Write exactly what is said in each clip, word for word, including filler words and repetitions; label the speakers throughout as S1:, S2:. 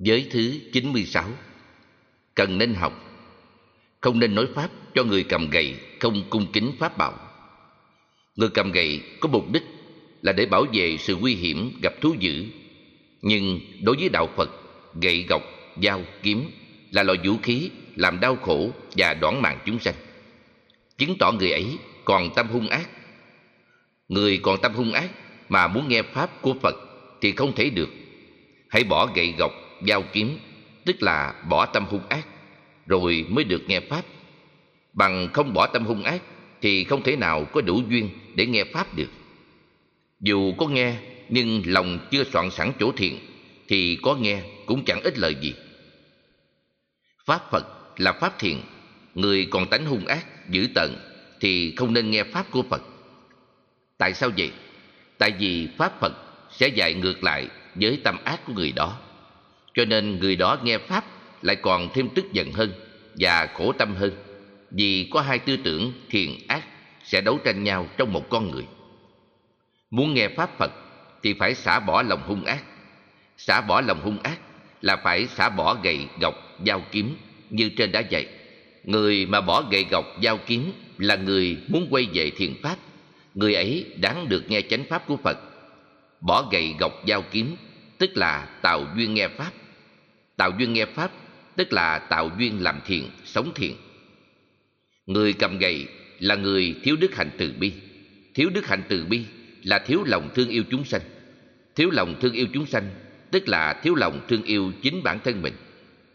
S1: Giới thứ chín mươi sáu. Cần nên học. Không nên nói pháp cho người cầm gậy không cung kính pháp bảo. Người cầm gậy có mục đích là để bảo vệ sự nguy hiểm gặp thú dữ. Nhưng đối với đạo Phật, gậy gộc, dao, kiếm là loại vũ khí làm đau khổ và đoản mạng chúng sanh, chứng tỏ người ấy còn tâm hung ác. Người còn tâm hung ác mà muốn nghe pháp của Phật thì không thể được. Hãy bỏ gậy gộc, dao kiếm, tức là bỏ tâm hung ác, rồi mới được nghe pháp. Bằng không bỏ tâm hung ác thì không thể nào có đủ duyên để nghe pháp được. Dù có nghe nhưng lòng chưa soạn sẵn chỗ thiện thì có nghe cũng chẳng ích lợi gì. Pháp Phật là pháp thiện. Người còn tánh hung ác, dữ tợn thì không nên nghe pháp của Phật. Tại sao vậy? Tại vì pháp Phật sẽ dạy ngược lại với tâm ác của người đó. Cho nên người đó nghe pháp lại còn thêm tức giận hơn và khổ tâm hơn, vì có hai tư tưởng thiện ác sẽ đấu tranh nhau trong một con người. Muốn nghe pháp Phật thì phải xả bỏ lòng hung ác. Xả bỏ lòng hung ác là phải xả bỏ gậy gộc, dao kiếm như trên đã dạy. Người mà bỏ gậy gộc, dao kiếm là người muốn quay về thiện pháp. Người ấy đáng được nghe chánh pháp của Phật. Bỏ gậy gộc, dao kiếm tức là tạo duyên nghe pháp. Tạo duyên nghe pháp tức là tạo duyên làm thiện, sống thiện. Người cầm gậy là người thiếu đức hạnh từ bi. Thiếu đức hạnh từ bi là thiếu lòng thương yêu chúng sanh. Thiếu lòng thương yêu chúng sanh tức là thiếu lòng thương yêu chính bản thân mình.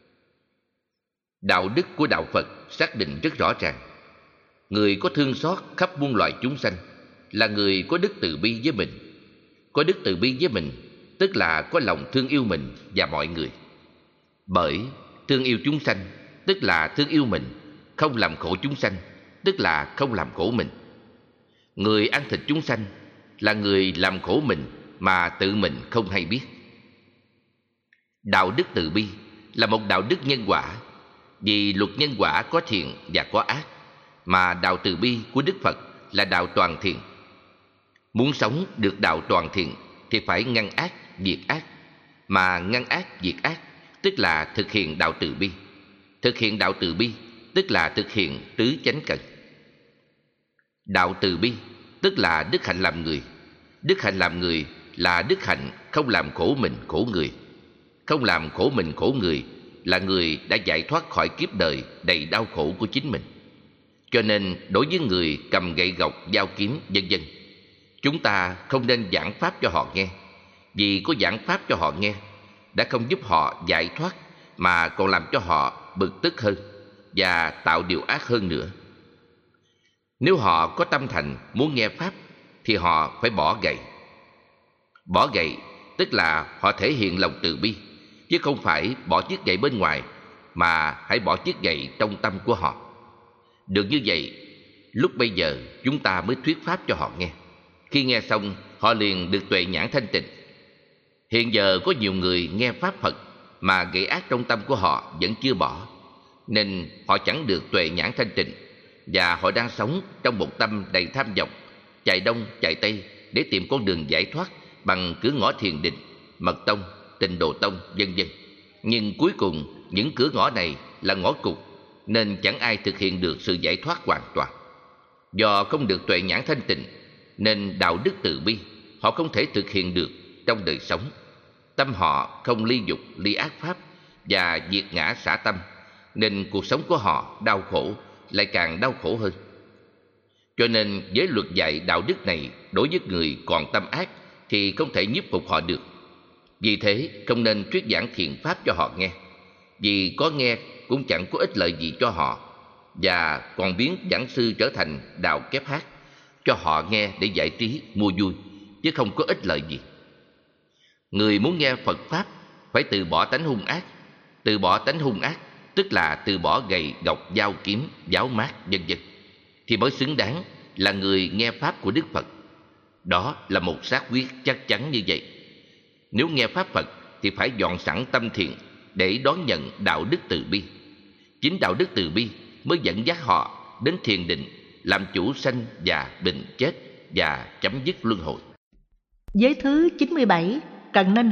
S1: Đạo đức của đạo Phật xác định rất rõ ràng. Người có thương xót khắp muôn loài chúng sanh là người có đức từ bi với mình. Có đức từ bi với mình tức là có lòng thương yêu mình và mọi người. Bởi thương yêu chúng sanh tức là thương yêu mình, không làm khổ chúng sanh tức là không làm khổ mình. Người ăn thịt chúng sanh là người làm khổ mình mà tự mình không hay biết. Đạo đức từ bi là một đạo đức nhân quả. Vì luật nhân quả có thiện và có ác, mà đạo từ bi của Đức Phật là đạo toàn thiện. Muốn sống được đạo toàn thiện thì phải ngăn ác, diệt ác. Mà ngăn ác, diệt ác tức là thực hiện đạo từ bi. Thực hiện đạo từ bi tức là thực hiện tứ chánh cần. Đạo từ bi tức là đức hạnh làm người. Đức hạnh làm người là đức hạnh không làm khổ mình khổ người. Không làm khổ mình khổ người là người đã giải thoát khỏi kiếp đời đầy đau khổ của chính mình. Cho nên đối với người cầm gậy gộc, dao kiếm, vân vân, chúng ta không nên giảng pháp cho họ nghe. Vì có giảng pháp cho họ nghe đã không giúp họ giải thoát, mà còn làm cho họ bực tức hơn và tạo điều ác hơn nữa. Nếu họ có tâm thành muốn nghe pháp thì họ phải bỏ gậy. Bỏ gậy tức là họ thể hiện lòng từ bi, chứ không phải bỏ chiếc gậy bên ngoài, mà hãy bỏ chiếc gậy trong tâm của họ. Được như vậy, lúc bây giờ chúng ta mới thuyết pháp cho họ nghe. Khi nghe xong, họ liền được tuệ nhãn thanh tịnh. Hiện giờ có nhiều người nghe pháp Phật mà gậy ác trong tâm của họ vẫn chưa bỏ, nên họ chẳng được tuệ nhãn thanh tịnh, và họ đang sống trong một tâm đầy tham vọng, chạy đông chạy tây để tìm con đường giải thoát bằng cửa ngõ thiền định, mật tông, tịnh độ tông, vân vân. Nhưng cuối cùng những cửa ngõ này là ngõ cụt, nên chẳng ai thực hiện được sự giải thoát hoàn toàn. Do không được tuệ nhãn thanh tịnh nên đạo đức từ bi họ không thể thực hiện được trong đời sống. Tâm họ không ly dục, ly ác pháp và diệt ngã xả tâm, nên cuộc sống của họ đau khổ, lại càng đau khổ hơn. Cho nên với luật dạy đạo đức này đối với người còn tâm ác thì không thể nhiếp phục họ được. Vì thế không nên thuyết giảng thiện pháp cho họ nghe. Vì có nghe cũng chẳng có ích lợi gì cho họ, và còn biến giảng sư trở thành đạo kép hát cho họ nghe để giải trí, mua vui, chứ không có ích lợi gì. Người muốn nghe Phật pháp phải từ bỏ tánh hung ác. Từ bỏ tánh hung ác tức là từ bỏ gậy gộc, dao kiếm, giáo mát, vân vân, thì mới xứng đáng là người nghe pháp của Đức Phật. Đó là một xác quyết chắc chắn như vậy. Nếu nghe pháp Phật thì phải dọn sẵn tâm thiện để đón nhận đạo đức từ bi. Chính đạo đức từ bi mới dẫn dắt họ đến thiền định, làm chủ sanh già bệnh chết và chấm dứt luân hồi.
S2: Giới thứ chín mươi bảy. Cần nên học.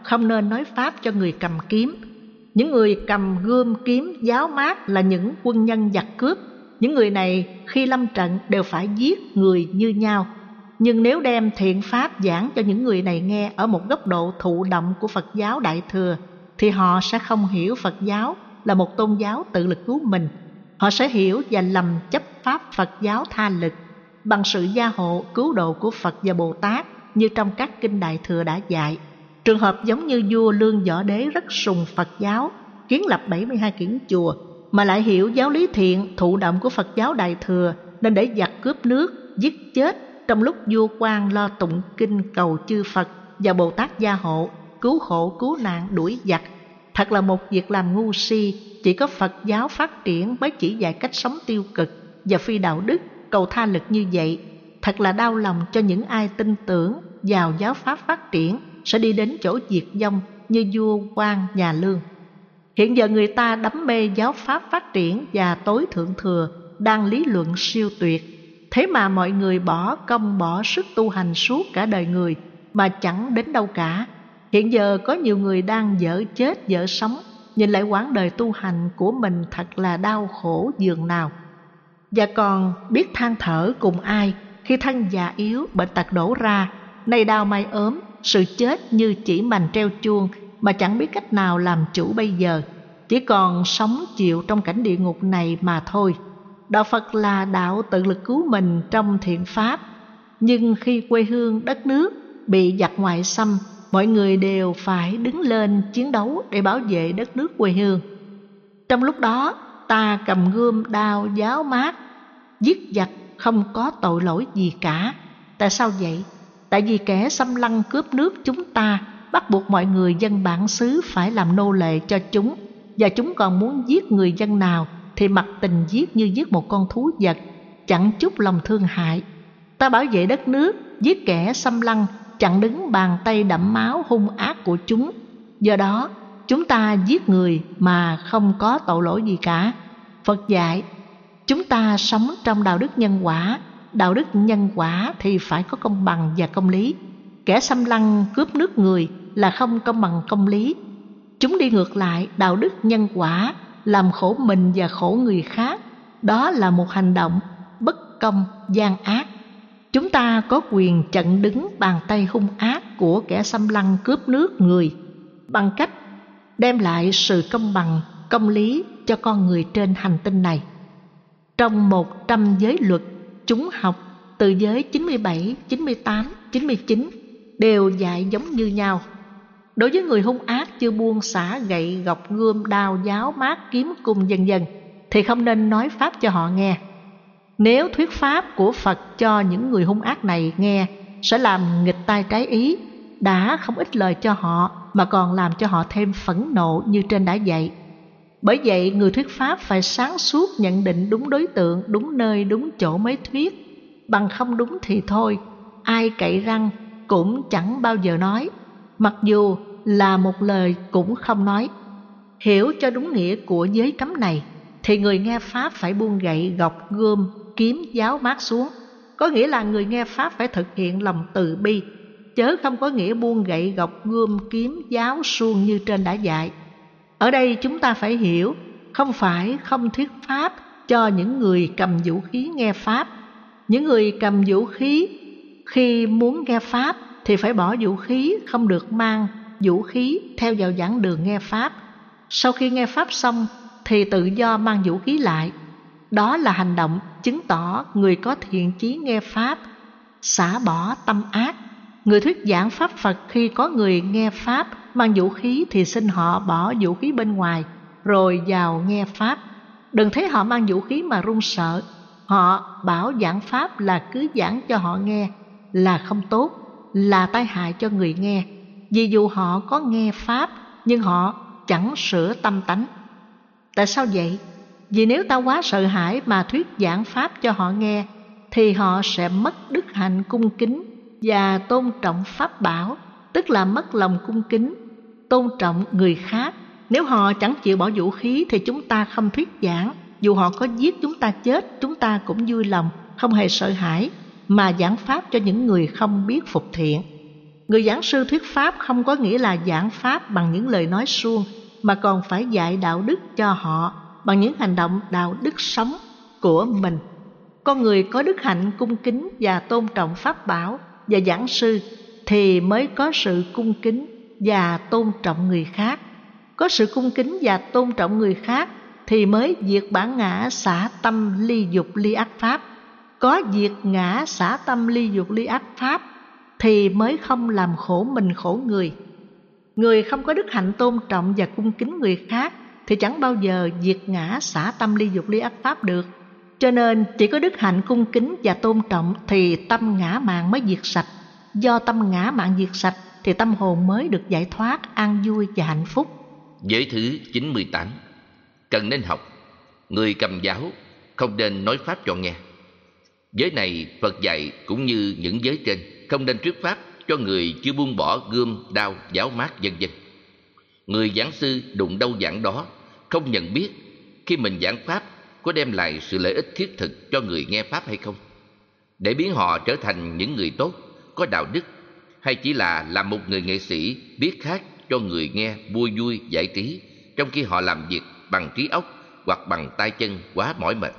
S2: không nên nói pháp cho người cầm kiếm. Những người cầm gươm kiếm giáo mát là những quân nhân giặc cướp. Những người này khi lâm trận đều phải giết người như nhau. Nhưng nếu đem thiện pháp giảng cho những người này nghe ở một góc độ thụ động của Phật giáo Đại Thừa, thì họ sẽ không hiểu Phật giáo là một tôn giáo tự lực cứu mình. Họ sẽ hiểu và lầm chấp pháp Phật giáo tha lực bằng sự gia hộ cứu độ của Phật và Bồ Tát như trong các kinh Đại Thừa đã dạy. Trường hợp giống như vua Lương Võ Đế rất sùng Phật giáo, kiến lập bảy mươi hai kiển chùa, mà lại hiểu giáo lý thiện thụ động của Phật giáo Đại Thừa, nên để giặc cướp nước, giết chết trong lúc vua quan lo tụng kinh cầu chư Phật và Bồ Tát gia hộ, cứu khổ cứu nạn đuổi giặc. Thật là một việc làm ngu si. Chỉ có Phật giáo phát triển mới chỉ dạy cách sống tiêu cực và phi đạo đức, cầu tha lực như vậy. Thật là đau lòng cho những ai tin tưởng vào giáo pháp phát triển sẽ đi đến chỗ diệt vong như vua quan nhà Lương. Hiện giờ người ta đắm mê giáo pháp phát triển và tối thượng thừa đang lý luận siêu tuyệt. Thế mà mọi người bỏ công bỏ sức tu hành suốt cả đời người mà chẳng đến đâu cả. Hiện giờ có nhiều người đang dở chết dở sống, nhìn lại quãng đời tu hành của mình thật là đau khổ dường nào. Và còn biết than thở cùng ai khi thân già yếu, bệnh tật đổ ra, nay đau mai ốm, sự chết như chỉ mành treo chuông mà chẳng biết cách nào làm chủ bây giờ, chỉ còn sống chịu trong cảnh địa ngục này mà thôi. Đạo Phật là đạo tự lực cứu mình trong thiện pháp, nhưng khi quê hương đất nước bị giặc ngoại xâm, mọi người đều phải đứng lên chiến đấu để bảo vệ đất nước quê hương. Trong lúc đó, ta cầm gươm đao giáo mát, giết giặc không có tội lỗi gì cả. Tại sao vậy? Tại vì kẻ xâm lăng cướp nước chúng ta bắt buộc mọi người dân bản xứ phải làm nô lệ cho chúng, và chúng còn muốn giết người dân nào thì mặc tình giết như giết một con thú vật, chẳng chút lòng thương hại. Ta bảo vệ đất nước, giết kẻ xâm lăng, chặn đứng bàn tay đẫm máu hung ác của chúng. Do đó, chúng ta giết người mà không có tội lỗi gì cả. Phật dạy, chúng ta sống trong đạo đức nhân quả. Đạo đức nhân quả thì phải có công bằng và công lý. Kẻ xâm lăng cướp nước người là không công bằng công lý. Chúng đi ngược lại đạo đức nhân quả, làm khổ mình và khổ người khác. Đó là một hành động bất công, gian ác. Chúng ta có quyền chặn đứng bàn tay hung ác của kẻ xâm lăng cướp nước người bằng cách đem lại sự công bằng, công lý cho con người trên hành tinh này. Trong một trăm giới luật, chúng học từ giới chín mươi bảy, chín mươi tám, chín mươi chín đều dạy giống như nhau. Đối với người hung ác chưa buông xả gậy, gọc, gươm, đao, giáo, mát, kiếm, cung vân vân thì không nên nói pháp cho họ nghe. Nếu thuyết pháp của Phật cho những người hung ác này nghe sẽ làm nghịch tai trái ý, đã không ít lời cho họ mà còn làm cho họ thêm phẫn nộ như trên đã dạy. Bởi vậy người thuyết pháp phải sáng suốt nhận định đúng đối tượng, đúng nơi, đúng chỗ mới thuyết. Bằng không đúng thì thôi, ai cậy răng cũng chẳng bao giờ nói, mặc dù là một lời cũng không nói. Hiểu cho đúng nghĩa của giới cấm này thì người nghe pháp phải buông gậy, gọc, gươm, kiếm, giáo, mát xuống. Có nghĩa là người nghe pháp phải thực hiện lòng từ bi, chớ không có nghĩa buông gậy, gọc, gươm, kiếm, giáo, suông như trên đã dạy. Ở đây chúng ta phải hiểu, không phải không thuyết pháp cho những người cầm vũ khí nghe pháp. Những người cầm vũ khí khi muốn nghe pháp thì phải bỏ vũ khí, không được mang vũ khí theo vào giảng đường nghe pháp. Sau khi nghe pháp xong thì tự do mang vũ khí lại. Đó là hành động chứng tỏ người có thiện chí nghe pháp, xả bỏ tâm ác. Người thuyết giảng pháp Phật khi có người nghe pháp mang vũ khí thì xin họ bỏ vũ khí bên ngoài rồi vào nghe pháp. Đừng thấy họ mang vũ khí mà run sợ. Họ bảo giảng pháp là cứ giảng cho họ nghe là không tốt, là tai hại cho người nghe. Vì dù họ có nghe pháp nhưng họ chẳng sửa tâm tánh. Tại sao vậy? Vì nếu ta quá sợ hãi mà thuyết giảng pháp cho họ nghe thì họ sẽ mất đức hạnh cung kính và tôn trọng pháp bảo, tức là mất lòng cung kính, tôn trọng người khác. Nếu họ chẳng chịu bỏ vũ khí thì chúng ta không thuyết giảng. Dù họ có giết chúng ta chết, chúng ta cũng vui lòng, không hề sợ hãi, mà giảng pháp cho những người không biết phục thiện. Người giảng sư thuyết pháp không có nghĩa là giảng pháp bằng những lời nói suông, mà còn phải dạy đạo đức cho họ bằng những hành động đạo đức sống của mình. Con người có đức hạnh cung kính và tôn trọng pháp bảo và giảng sư thì mới có sự cung kính và tôn trọng người khác. Có sự cung kính và tôn trọng người khác thì mới diệt bản ngã xả tâm ly dục ly ác pháp. Có diệt ngã xả tâm ly dục ly ác pháp thì mới không làm khổ mình khổ người. Người không có đức hạnh tôn trọng và cung kính người khác thì chẳng bao giờ diệt ngã xả tâm ly dục ly ác pháp được. Cho nên chỉ có đức hạnh cung kính và tôn trọng thì tâm ngã mạn mới diệt sạch. Do tâm ngã mạn diệt sạch thì tâm hồn mới được giải thoát, an vui và hạnh phúc.
S1: Giới thứ chín mươi tám. Cần nên học. Người cầm giáo không nên nói pháp cho nghe. Giới này Phật dạy cũng như những giới trên, không nên thuyết pháp cho người chưa buông bỏ gươm, đao, giáo mát vân vân. Người giảng sư đụng đâu giảng đó, không nhận biết khi mình giảng pháp có đem lại sự lợi ích thiết thực cho người nghe pháp hay không, để biến họ trở thành những người tốt, có đạo đức, hay chỉ là làm một người nghệ sĩ biết hát cho người nghe vui vui giải trí, trong khi họ làm việc bằng trí óc hoặc bằng tay chân quá mỏi mệt.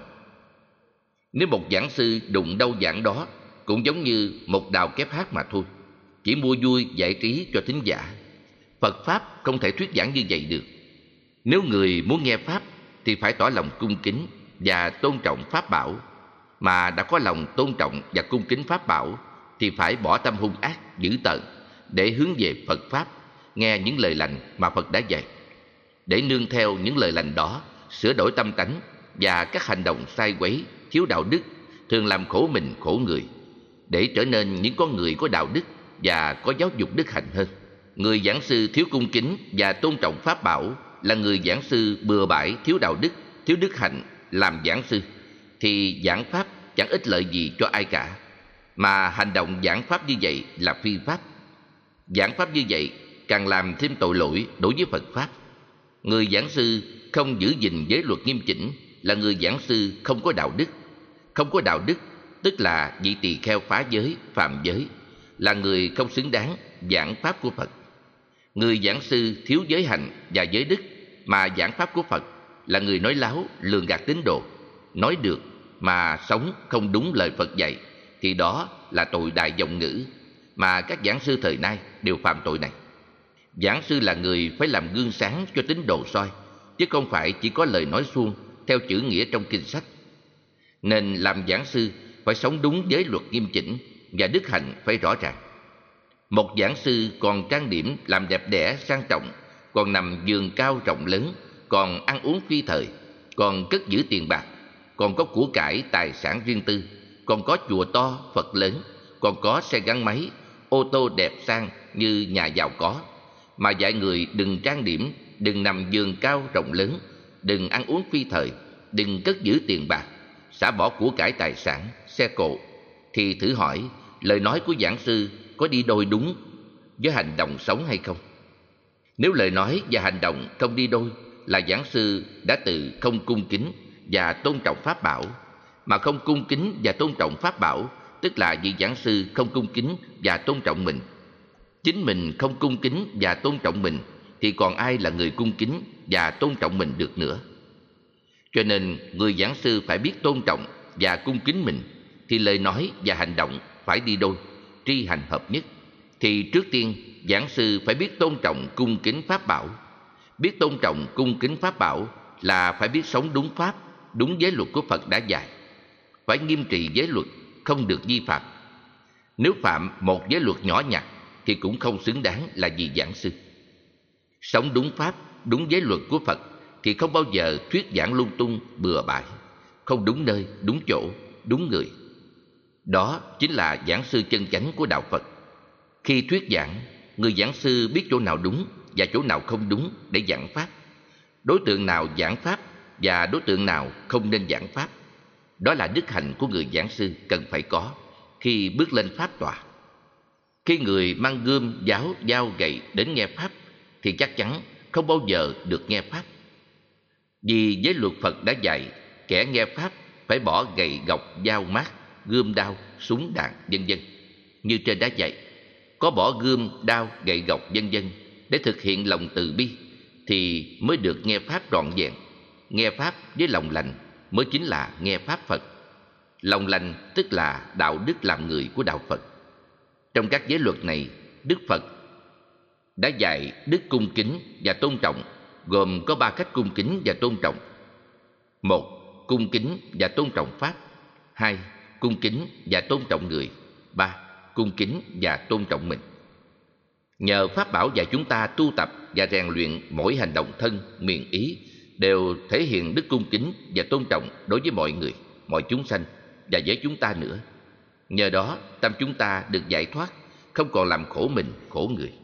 S1: Nếu một giảng sư đụng đâu giảng đó, cũng giống như một đào kép hát mà thôi, chỉ mua vui giải trí cho thính giả. Phật pháp không thể thuyết giảng như vậy được. Nếu người muốn nghe pháp thì phải tỏ lòng cung kính và tôn trọng pháp bảo, mà đã có lòng tôn trọng và cung kính pháp bảo thì phải bỏ tâm hung ác dữ tợn để hướng về Phật pháp, nghe những lời lành mà Phật đã dạy, để nương theo những lời lành đó sửa đổi tâm tánh và các hành động sai quấy, thiếu đạo đức, thường làm khổ mình khổ người, để trở nên những con người có đạo đức và có giáo dục đức hạnh hơn. Người giảng sư thiếu cung kính và tôn trọng pháp bảo là người giảng sư bừa bãi, thiếu đạo đức, thiếu đức hạnh làm giảng sư, thì giảng pháp chẳng ích lợi gì cho ai cả, mà hành động giảng pháp như vậy là phi pháp. Giảng pháp như vậy càng làm thêm tội lỗi đối với Phật pháp. Người giảng sư không giữ gìn giới luật nghiêm chỉnh là người giảng sư không có đạo đức. Không có đạo đức tức là vị tỳ kheo phá giới, phạm giới, là người không xứng đáng giảng pháp của Phật. Người giảng sư thiếu giới hạnh và giới đức mà giảng pháp của Phật là người nói láo, lường gạt tín đồ. Nói được mà sống không đúng lời Phật dạy thì đó là tội đại vọng ngữ, mà các giảng sư thời nay đều phạm tội này. Giảng sư là người phải làm gương sáng cho tín đồ soi, chứ không phải chỉ có lời nói suông theo chữ nghĩa trong kinh sách. Nên làm giảng sư phải sống đúng giới luật nghiêm chỉnh và đức hạnh phải rõ ràng. Một giảng sư còn trang điểm làm đẹp đẽ sang trọng, còn nằm giường cao rộng lớn, còn ăn uống phi thời, còn cất giữ tiền bạc, còn có của cải tài sản riêng tư, còn có chùa to Phật lớn, còn có xe gắn máy, ô tô đẹp sang như nhà giàu có, mà dạy người đừng trang điểm, đừng nằm giường cao rộng lớn, đừng ăn uống phi thời, đừng cất giữ tiền bạc, xả bỏ của cải tài sản, xe cộ, thì thử hỏi lời nói của giảng sư có đi đôi đúng với hành động sống hay không? Nếu lời nói và hành động không đi đôi là giảng sư đã tự không cung kính và tôn trọng pháp bảo. Mà không cung kính và tôn trọng pháp bảo tức là vị giảng sư không cung kính và tôn trọng mình. Chính mình không cung kính và tôn trọng mình thì còn ai là người cung kính và tôn trọng mình được nữa. Cho nên người giảng sư phải biết tôn trọng và cung kính mình, thì lời nói và hành động phải đi đôi, tri hành hợp nhất. Thì trước tiên giảng sư phải biết tôn trọng cung kính pháp bảo. Biết tôn trọng cung kính pháp bảo là phải biết sống đúng pháp, đúng giới luật của Phật đã dạy. Phải nghiêm trì giới luật, không được vi phạm. Nếu phạm một giới luật nhỏ nhặt thì cũng không xứng đáng là vị giảng sư. Sống đúng pháp, đúng giới luật của Phật thì không bao giờ thuyết giảng lung tung bừa bãi, không đúng nơi, đúng chỗ, đúng người. Đó chính là giảng sư chân chánh của đạo Phật. Khi thuyết giảng, người giảng sư biết chỗ nào đúng và chỗ nào không đúng để giảng pháp, đối tượng nào giảng pháp và đối tượng nào không nên giảng pháp. Đó là đức hạnh của người giảng sư cần phải có khi bước lên pháp tọa. Khi người mang gươm, giáo, dao, gậy đến nghe pháp thì chắc chắn không bao giờ được nghe pháp. Vì giới luật Phật đã dạy kẻ nghe pháp phải bỏ gậy, gộc, dao mát, gươm đao, súng đạn vân vân như trên đã dạy. có bỏ gươm, đao, gậy gộc vân vân để thực hiện lòng từ bi thì mới được nghe pháp trọn vẹn. Nghe pháp với lòng lành mới chính là nghe pháp Phật. Lòng lành tức là đạo đức làm người của đạo Phật. Trong các giới luật này, Đức Phật đã dạy đức cung kính và tôn trọng, gồm có ba cách cung kính và tôn trọng. Một, cung kính và tôn trọng pháp. Hai, cung kính và tôn trọng người. Ba, cung kính và tôn trọng mình. Nhờ pháp bảo dạy chúng ta tu tập và rèn luyện mỗi hành động thân, miệng, ý đều thể hiện đức cung kính và tôn trọng đối với mọi người, mọi chúng sanh và với chúng ta nữa. Nhờ đó, tâm chúng ta được giải thoát, không còn làm khổ mình, khổ người.